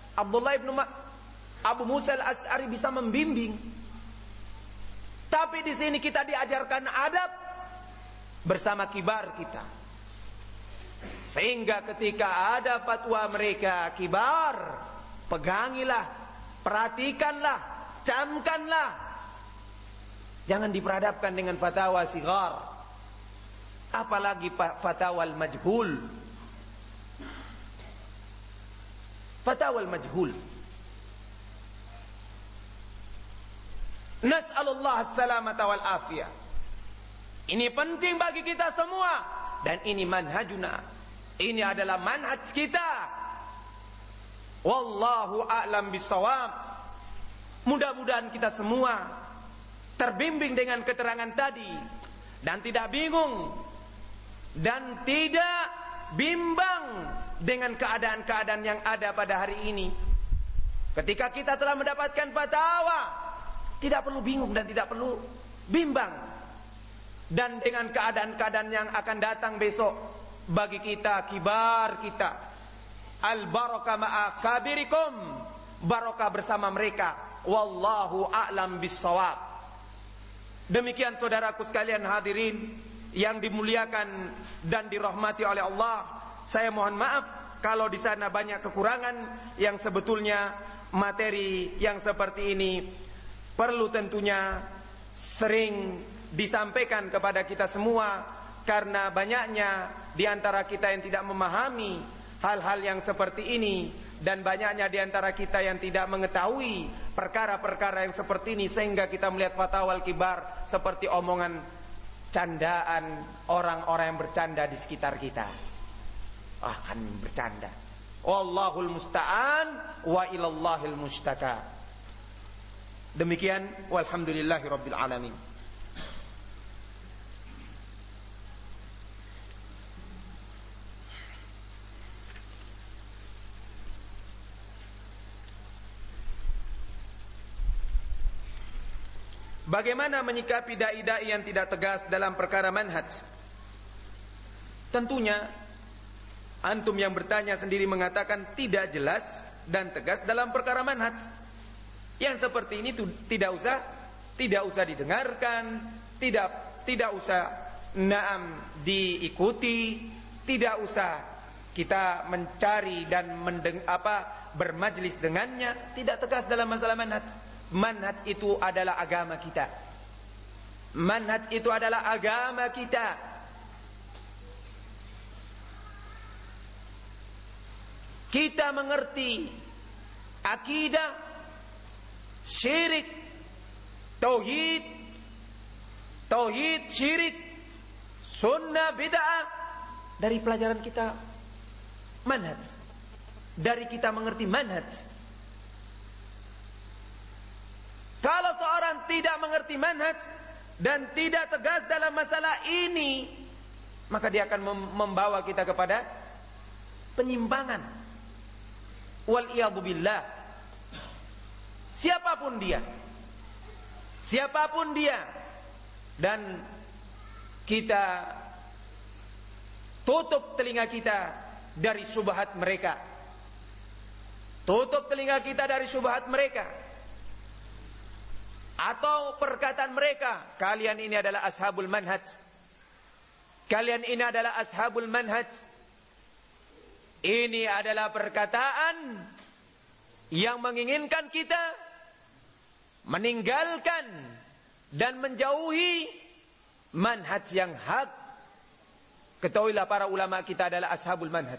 Abu Musa al-As'ari bisa membimbing. Tapi di sini kita diajarkan adab bersama kibar kita. Sehingga ketika ada fatwa mereka kibar, pegangilah, perhatikanlah, camkanlah. Jangan diperhadapkan dengan fatwa sigar. Apalagi fatwa al-majhul. Fatwa al-majhul. Nas'alullah as-salamata wal afiyah. Ini penting bagi kita semua. Dan ini manhajuna. Ini adalah manhaj kita. Wallahu a'lam bissawab. Mudah-mudahan kita semua terbimbing dengan keterangan tadi. Dan tidak bingung. Dan tidak bimbang dengan keadaan-keadaan yang ada pada hari ini. Ketika kita telah mendapatkan fatwa, tidak perlu bingung dan tidak perlu bimbang. Dan dengan keadaan-keadaan yang akan datang besok, bagi kita, kibar kita, Al barokah ma'a kabirikum, barokah bersama mereka. Wallahu a'lam bissawab. Demikian saudaraku sekalian hadirin yang dimuliakan dan dirahmati oleh Allah. Saya mohon maaf kalau di sana banyak kekurangan yang sebetulnya materi yang seperti ini perlu tentunya sering disampaikan kepada kita semua, karena banyaknya di antara kita yang tidak memahami hal-hal yang seperti ini, dan banyaknya di antara kita yang tidak mengetahui perkara-perkara yang seperti ini, sehingga kita melihat fatwal kibar seperti omongan candaan orang-orang yang bercanda di sekitar kita. Ah, kan bercanda. Wallahul musta'an wa ilallahil mustaka. Demikian, walhamdulillahi rabbil alamin. Bagaimana menyikapi dai-dai yang tidak tegas dalam perkara manhaj? Tentunya antum yang bertanya sendiri mengatakan tidak jelas dan tegas dalam perkara manhaj. Yang seperti ini tidak usah didengarkan, tidak usah diikuti, tidak usah kita mencari dan bermajlis dengannya. Tidak tegas dalam masalah manhaj. Manhaj itu adalah agama kita. Manhaj itu adalah agama kita. Kita mengerti akidah, syirik, tauhid, syirik, sunnah, bid'ah dari pelajaran kita manhaj. Dari kita mengerti manhaj. Kalau seorang tidak mengerti manhaj dan tidak tegas dalam masalah ini, maka dia akan membawa kita kepada penyimpangan. Wal iyadu billah. Siapapun dia, dan kita tutup telinga kita dari syubhat mereka. Tutup telinga kita dari syubhat mereka. Atau perkataan mereka, kalian ini adalah ashabul manhaj. Kalian ini adalah ashabul manhaj. Ini adalah perkataan yang menginginkan kita meninggalkan dan menjauhi manhaj yang hak. Ketahuilah para ulama kita adalah ashabul manhaj.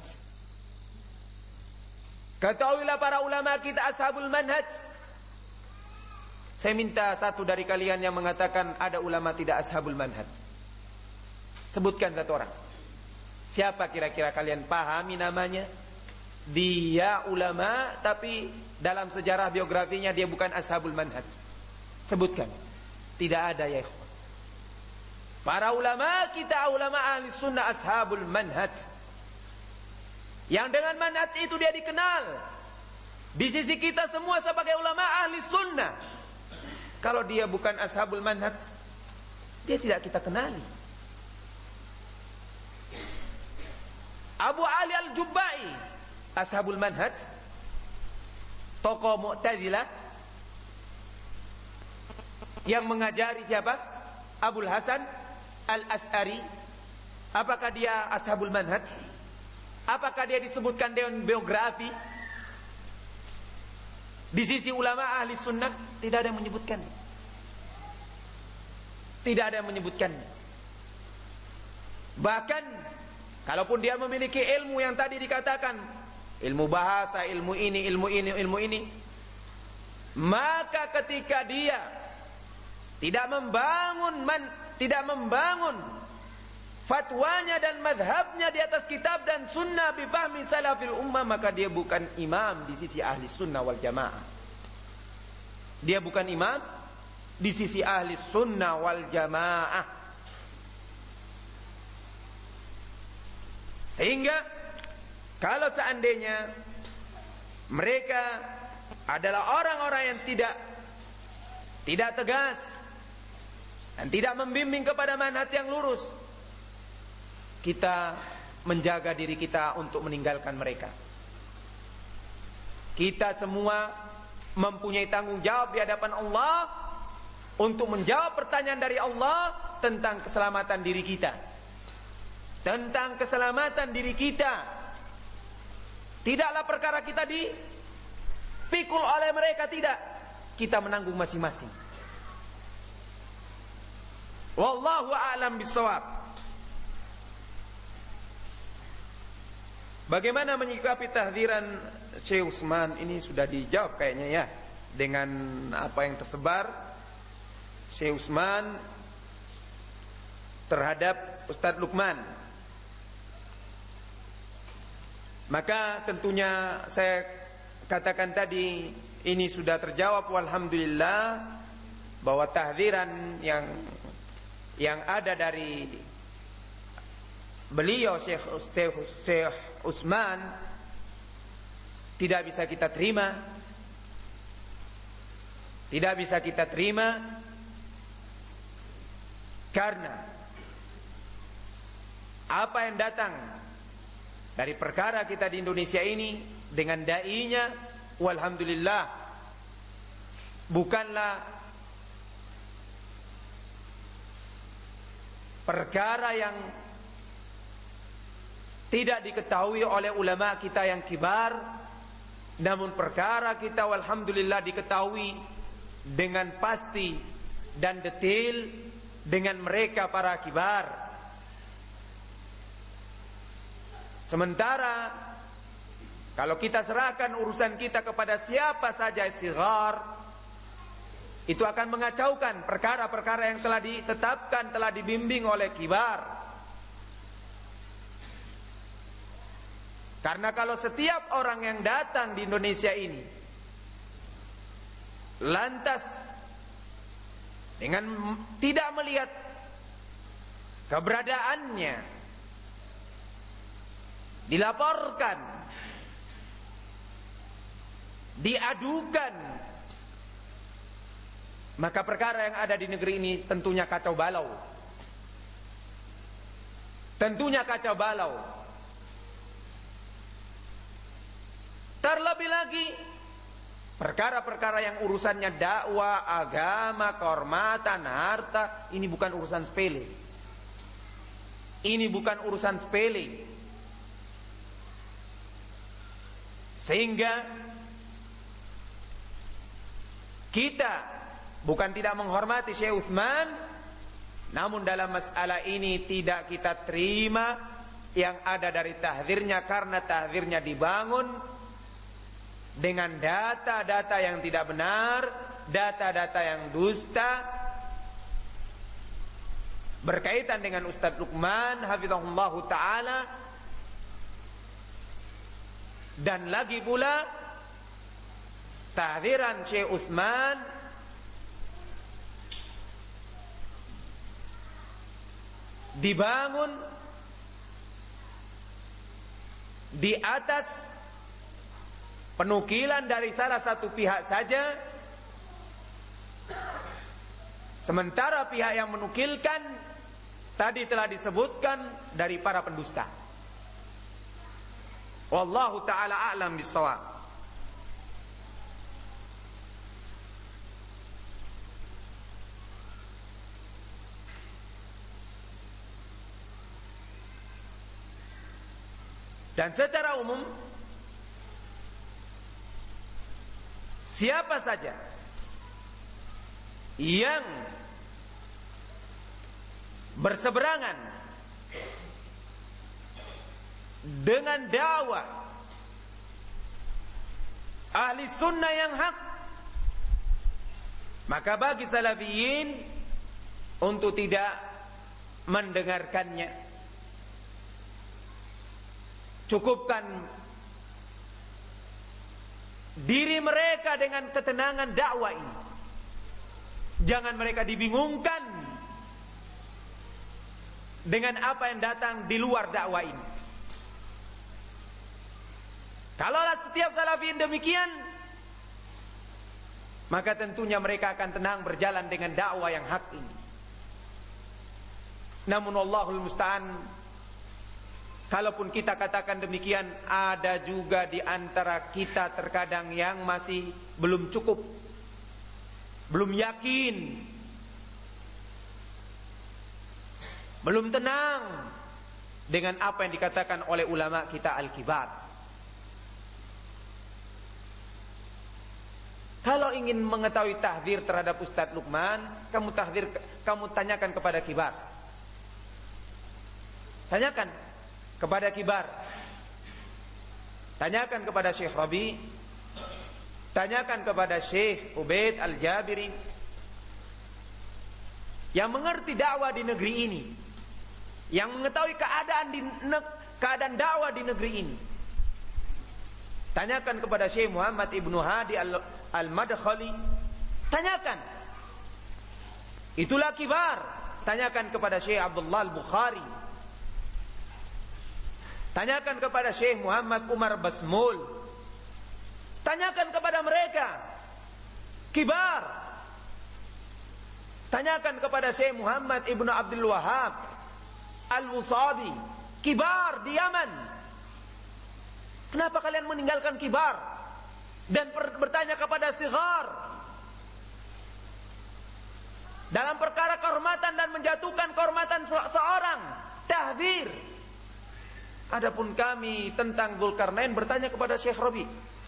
Ketahuilah para ulama kita ashabul manhaj. Saya minta satu dari kalian yang mengatakan ada ulama tidak ashabul manhaj. Sebutkan satu orang. Siapa kira-kira kalian pahami namanya? Dia ulama tapi dalam sejarah biografinya dia bukan ashabul manhaj. Sebutkan. Tidak ada ya ikhwan. Para ulama kita ulama ahli sunnah ashabul manhaj. Yang dengan manhaj itu dia dikenal di sisi kita semua sebagai ulama ahli sunnah. Kalau dia bukan ashabul manhaj, dia tidak kita kenali. Abu Ali al-Jubbai, ashabul manhaj, tokoh Mu'tazilah yang mengajari siapa? Abul Hasan al-As'ari. Apakah dia ashabul manhaj? Apakah dia disebutkan dengan biografi? Di sisi ulama ahli sunnah tidak ada yang menyebutkan. Tidak ada yang menyebutkan. Bahkan kalaupun dia memiliki ilmu yang tadi dikatakan, ilmu bahasa, ilmu ini, maka ketika dia tidak membangun fatwanya dan madhabnya di atas kitab dan sunnah bifahmi salafil ummah, maka dia bukan imam di sisi ahli sunnah wal jamaah. Dia bukan imam di sisi ahli sunnah wal jamaah. Sehingga kalau seandainya mereka adalah orang-orang yang tidak tegas dan tidak membimbing kepada manhaj yang lurus, kita menjaga diri kita untuk meninggalkan mereka. kita semua mempunyai tanggung jawab di hadapan Allah untuk menjawab pertanyaan dari Allah tentang keselamatan diri kita. Tentang keselamatan diri kita. Tidaklah perkara kita dipikul oleh mereka, tidak. Kita menanggung masing-masing. Wallahu a'lam bissawab. Bagaimana menyikapi tahdziran Syekh Utsman? Ini sudah dijawab kayaknya ya, dengan apa yang tersebar Syekh Utsman terhadap Ustadz Lukman. Maka tentunya saya katakan tadi ini sudah terjawab, walhamdulillah, bahwa tahdziran yang ada dari beliau Syekh Utsman tidak bisa kita terima. Tidak bisa kita terima karena apa yang datang dari perkara kita di Indonesia ini dengan dai-nya, walhamdulillah, bukanlah perkara yang tidak diketahui oleh ulama kita yang kibar, namun perkara kita walhamdulillah diketahui dengan pasti dan detail dengan mereka para kibar. Sementara kalau kita serahkan urusan kita kepada siapa saja sighar, itu akan mengacaukan perkara-perkara yang telah ditetapkan, telah dibimbing oleh kibar. Karena kalau setiap orang yang datang di Indonesia ini lantas dengan tidak melihat keberadaannya dilaporkan, diadukan, maka perkara yang ada di negeri ini tentunya kacau balau. Tentunya kacau balau. Terlebih lagi perkara-perkara yang urusannya dakwah, agama, kehormatan, harta, ini bukan urusan sepele. Ini bukan urusan sepele. Sehingga kita bukan tidak menghormati Syekh Utsman, namun dalam masalah ini tidak kita terima yang ada dari tahdzirnya, karena tahdzirnya dibangun dengan data-data yang tidak benar, data-data yang dusta berkaitan dengan Ustadz Lukman hafizahullahu ta'ala. Dan lagi pula tahdziran Syekh Utsman dibangun di atas penukilan dari salah satu pihak saja, sementara pihak yang menukilkan tadi telah disebutkan dari para pendusta. Wallahu ta'ala a'lam bissawab. Dan secara umum, siapa saja yang berseberangan dengan dakwah ahli sunnah yang hak, maka bagi salafiyin untuk tidak mendengarkannya. Cukupkan diri mereka dengan ketenangan dakwah ini. Jangan mereka dibingungkan dengan apa yang datang di luar dakwah ini. Kalaulah setiap salafiyin demikian, maka tentunya mereka akan tenang berjalan dengan dakwah yang hak ini. Namun Allahul musta'an, Kalaupun kita katakan demikian, ada juga di antara kita terkadang yang masih belum cukup, belum yakin, belum tenang dengan apa yang dikatakan oleh ulama kita al-kibar. Kalau ingin mengetahui tahdzir terhadap Ustaz Luqman, kamu tanyakan kepada kibar. Tanyakan kepada kibar. Tanyakan kepada Syekh Rabi. Tanyakan kepada Syekh Ubaid Al-Jabiri, yang mengerti dakwah di negeri ini, yang mengetahui keadaan dakwah di negeri ini. Tanyakan kepada Syekh Muhammad Ibnu Hadi Al-Madkhali. Tanyakan. Itulah kibar. Tanyakan kepada Syekh Abdullah Al-Bukhari. Tanyakan kepada Syekh Muhammad Umar Basmul. Tanyakan kepada mereka. Kibar. Tanyakan kepada Syekh Muhammad Ibnu Abdul Wahhab Al-Wusabi. Kibar di Yaman. Kenapa kalian meninggalkan kibar dan bertanya kepada sighar dalam perkara kehormatan dan menjatuhkan kehormatan seorang? Tahdzir. Adapun kami tentang Dzulkarnain bertanya kepada Syekh Rabi.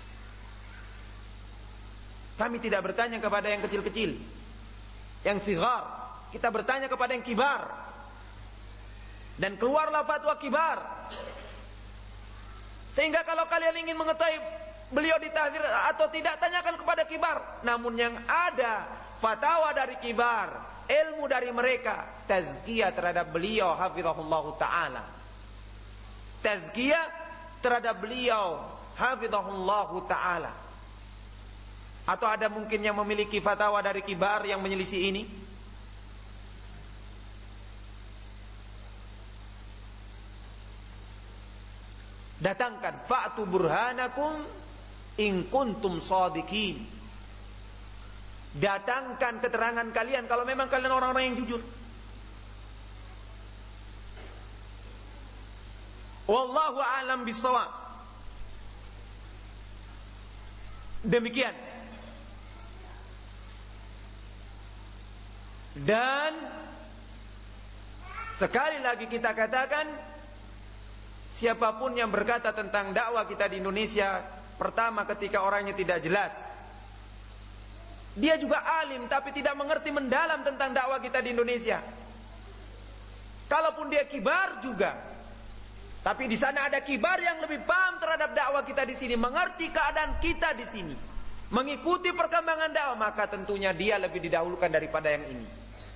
Kami tidak bertanya kepada yang kecil-kecil, yang sighar. Kita bertanya kepada yang kibar. Dan keluarlah fatwa kibar. Sehingga kalau kalian ingin mengetahui beliau ditahdzir atau tidak, tanyakan kepada kibar. Namun yang ada fatwa dari kibar, ilmu dari mereka, tazkiyah terhadap beliau hafizahullahu ta'ala. Tazkiyah terhadap beliau hafizahullahu ta'ala. Atau ada mungkin yang memiliki fatwa dari kibar yang menyelisih ini? Datangkan fa'tu burhanakum in kuntum shadiqin. Datangkan keterangan kalian kalau memang kalian orang-orang yang jujur. Wallahu a'lam bissawab. Demikian. Dan sekali lagi kita katakan, siapapun yang berkata tentang dakwah kita di Indonesia, pertama ketika orangnya tidak jelas, dia juga alim tapi tidak mengerti mendalam tentang dakwah kita di Indonesia. Kalaupun dia kibar juga, tapi di sana ada kibar yang lebih paham terhadap dakwah kita di sini, mengerti keadaan kita di sini, mengikuti perkembangan dakwah, maka tentunya dia lebih didahulukan daripada yang ini.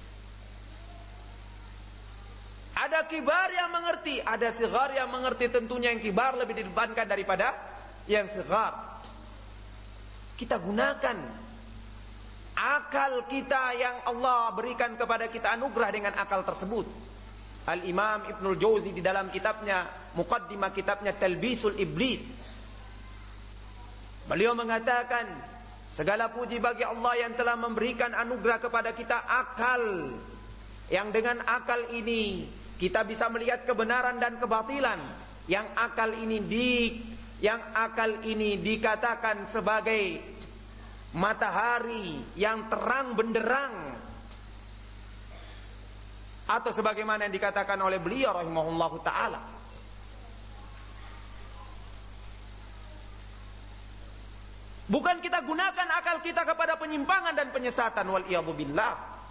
Ada kibar yang mengerti, ada sighar yang mengerti, tentunya yang kibar lebih didepankan daripada yang sighar. Kita gunakan akal kita yang Allah berikan kepada kita, anugerah dengan akal tersebut. Al-Imam Ibnul Jauzi di dalam kitabnya, muqaddimah kitabnya Talbisul Iblis, beliau mengatakan, segala puji bagi Allah yang telah memberikan anugerah kepada kita akal, yang dengan akal ini kita bisa melihat kebenaran dan kebatilan. Yang akal ini dikatakan sebagai matahari yang terang benderang, atau sebagaimana yang dikatakan oleh beliau rahimahullahu ta'ala, bukan kita gunakan akal kita kepada penyimpangan dan penyesatan, wal iyadzu billah.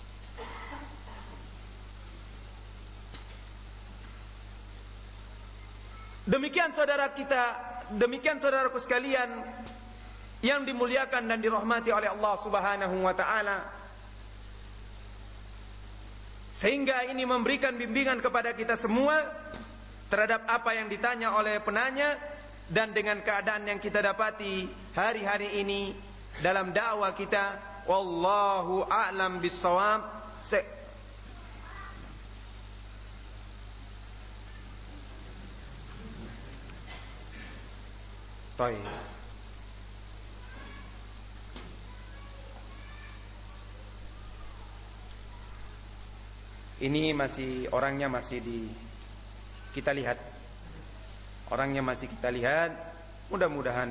Demikian saudaraku sekalian yang dimuliakan dan dirahmati oleh Allah Subhanahu wa taala. Sehingga ini memberikan bimbingan kepada kita semua terhadap apa yang ditanya oleh penanya, dan dengan keadaan yang kita dapati hari-hari ini dalam dakwah kita. Wallahu a'lam bissawab. Baik. Ini orangnya masih di kita lihat. Orangnya masih kita lihat. Mudah-mudahan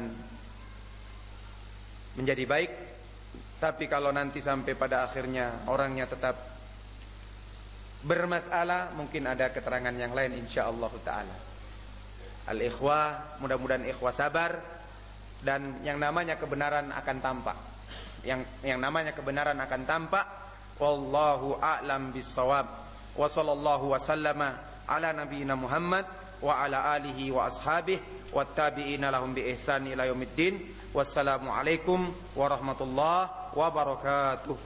menjadi baik. Tapi kalau nanti sampai pada akhirnya orangnya tetap bermasalah, mungkin ada keterangan yang lain insyaallah taala. Al-ikhwah, mudah-mudahan ikhwah sabar, dan yang namanya kebenaran akan tampak. Yang namanya kebenaran akan tampak. Wallahu a'lam bissawab. Wa sallallahu wasallama ala nabiyyina Muhammad wa ala alihi wa ashabihi wattabi'ina lahum bi ihsan ila yaumiddin. Wassalamu alaikum warahmatullahi wabarakatuh.